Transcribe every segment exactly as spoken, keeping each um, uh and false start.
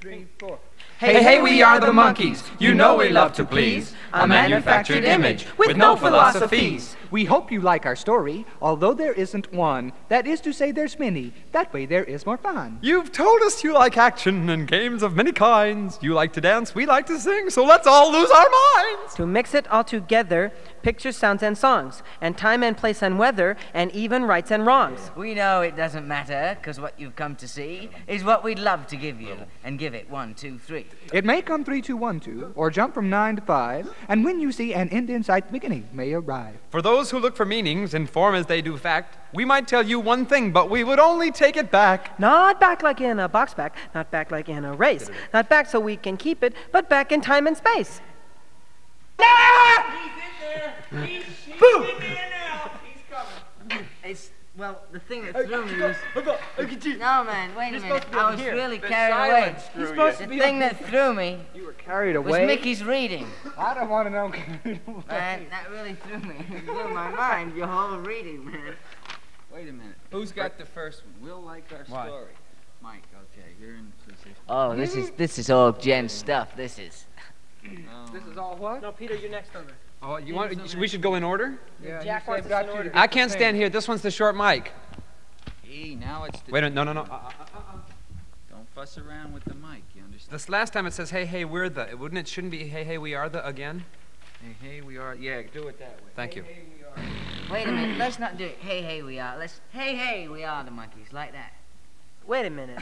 three, four. Hey, hey, we are the monkeys. You know we love to please. A manufactured image with no philosophies. We hope you like our story, although there isn't one. That is to say, there's many. That way there is more fun. You've told us you like action and games of many kinds. You like to dance, we like to sing, so let's all lose our minds. To mix it all together, pictures, sounds, and songs, and time and place and weather, and even rights and wrongs. We know it doesn't matter, because what you've come to see is what we'd love to give you, and give it one, two, three. It may come three, two, one, two, or jump from nine to five, and when you see an end in sight, the beginning may arrive. For those who look for meanings in form as they do fact, we might tell you one thing, but we would only take it back. Not back like in a box back, not back like in a race, not back so we can keep it, but back in time and space. Ah! He's in there! He's, he's in there now! He's coming. It's, well, the thing that threw me was... No, man, wait a minute. I was really carried away. The thing that threw me You were carried was away. Mickey's reading. I don't want to know. Man, that really threw me. It blew my mind, your whole reading, man. Wait a minute. Who's got the first one? We'll like our Why? story. Mike, okay, you're in position. Oh, this is this is all Jen's stuff. This is. Um, This is all what? No, Peter, you're next over. Oh, you want? We should go in order. Yeah, Jack you wants said got us in you order. to get I can't the stand thing. here. This one's the short mic. Hey, now it's the... Wait a no, no, no. Uh, uh, uh, uh. Don't fuss around with the mic, you understand? This last time it says, hey, hey, we're the. Wouldn't it? Shouldn't be, hey, hey, we are the again. Hey, hey, we are... Yeah, do it that way. Thank you. Hey, we are... Wait a minute. Let's not do it. Hey, hey, we are. Let's. Hey, hey, we are the monkeys. Like that. Wait a minute.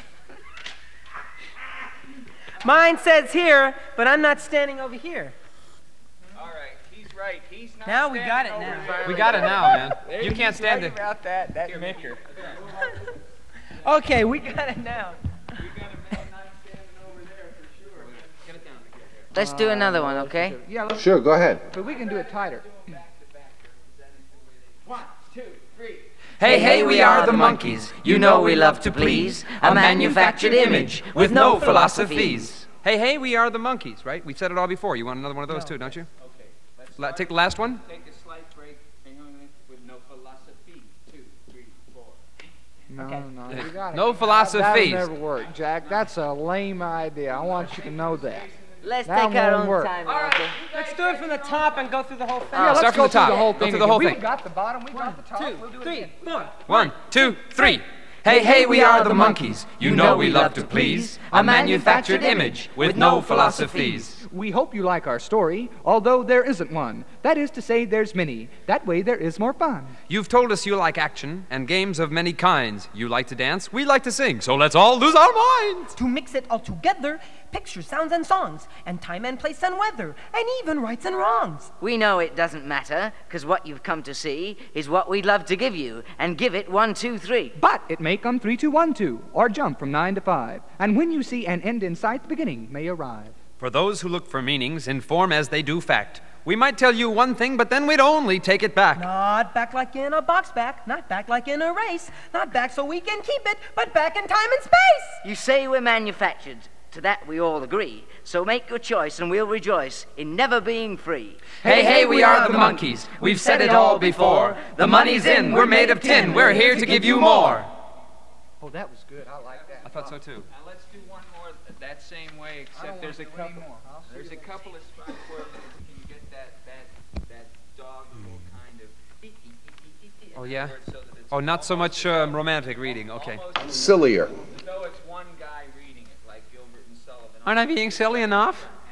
Mine says here, but I'm not standing over here. All right, he's right. He's not Now we got standing it over now. there. We got it now, man. There, You can't he's stand right it. about that. That maker. Okay, we got it now. We got a man not standing over there for sure. Get it down. Let's do another one, okay? Yeah, let's, Sure, go ahead. but we can do it tighter. One, two, three. Hey, hey, we are the monkeys. You know we love to please. A manufactured image with no philosophies. Hey, hey, we are the monkeys, right? We've said it all before. You want another one of those too, don't you? Okay, let's La- start. take the last one. Take a slight break. Hang on a minute. With no philosophy. Two, three, four. No, Okay. no, you got it. No That, philosophies. that'll never work, Jack. That's a lame idea. I want you to know that. Let's That take our won't own work. time, All right, okay? let's do it from the top and go through the whole thing. Yeah, let's start go from the top. through the whole Go thing. through the whole again. thing. We got the bottom. We got the top. Two, we'll do it three, again. four. One, two, three. Hey, hey, we are the monkeys. You know we love to please. A manufactured image with no philosophies. We hope you like our story, although there isn't one. That is to say, there's many. That way there is more fun. You've told us you like action and games of many kinds. You like to dance, we like to sing, so let's all lose our minds. To mix it all together, pictures, sounds, and songs, and time and place and weather, and even rights and wrongs. We know it doesn't matter, because what you've come to see is what we'd love to give you, and give it one, two, three. But it may come three, two, one, two, or jump from nine to five. And when you see an end in sight, the beginning may arrive. For those who look for meanings in form as they do fact, we might tell you one thing, but then we'd only take it back. Not back like in a box back, not back like in a race, not back so we can keep it, but back in time and space. You say we're manufactured. To that we all agree. So make your choice, and we'll rejoice in never being free. Hey, hey, we are the monkeys. We've said it all before. The money's in, we're made of tin. We're here to give you more. Oh, that was good. I like that. I thought so too. Now let's do one more that same way, except there's a couple. There's a couple of spots where you can get that that that dog will kind of. Oh, yeah? So that it's Oh, not so much um, romantic reading. Okay. almost Sillier. as though it's one guy reading it, like Gilbert and Sullivan. Aren't I being silly enough?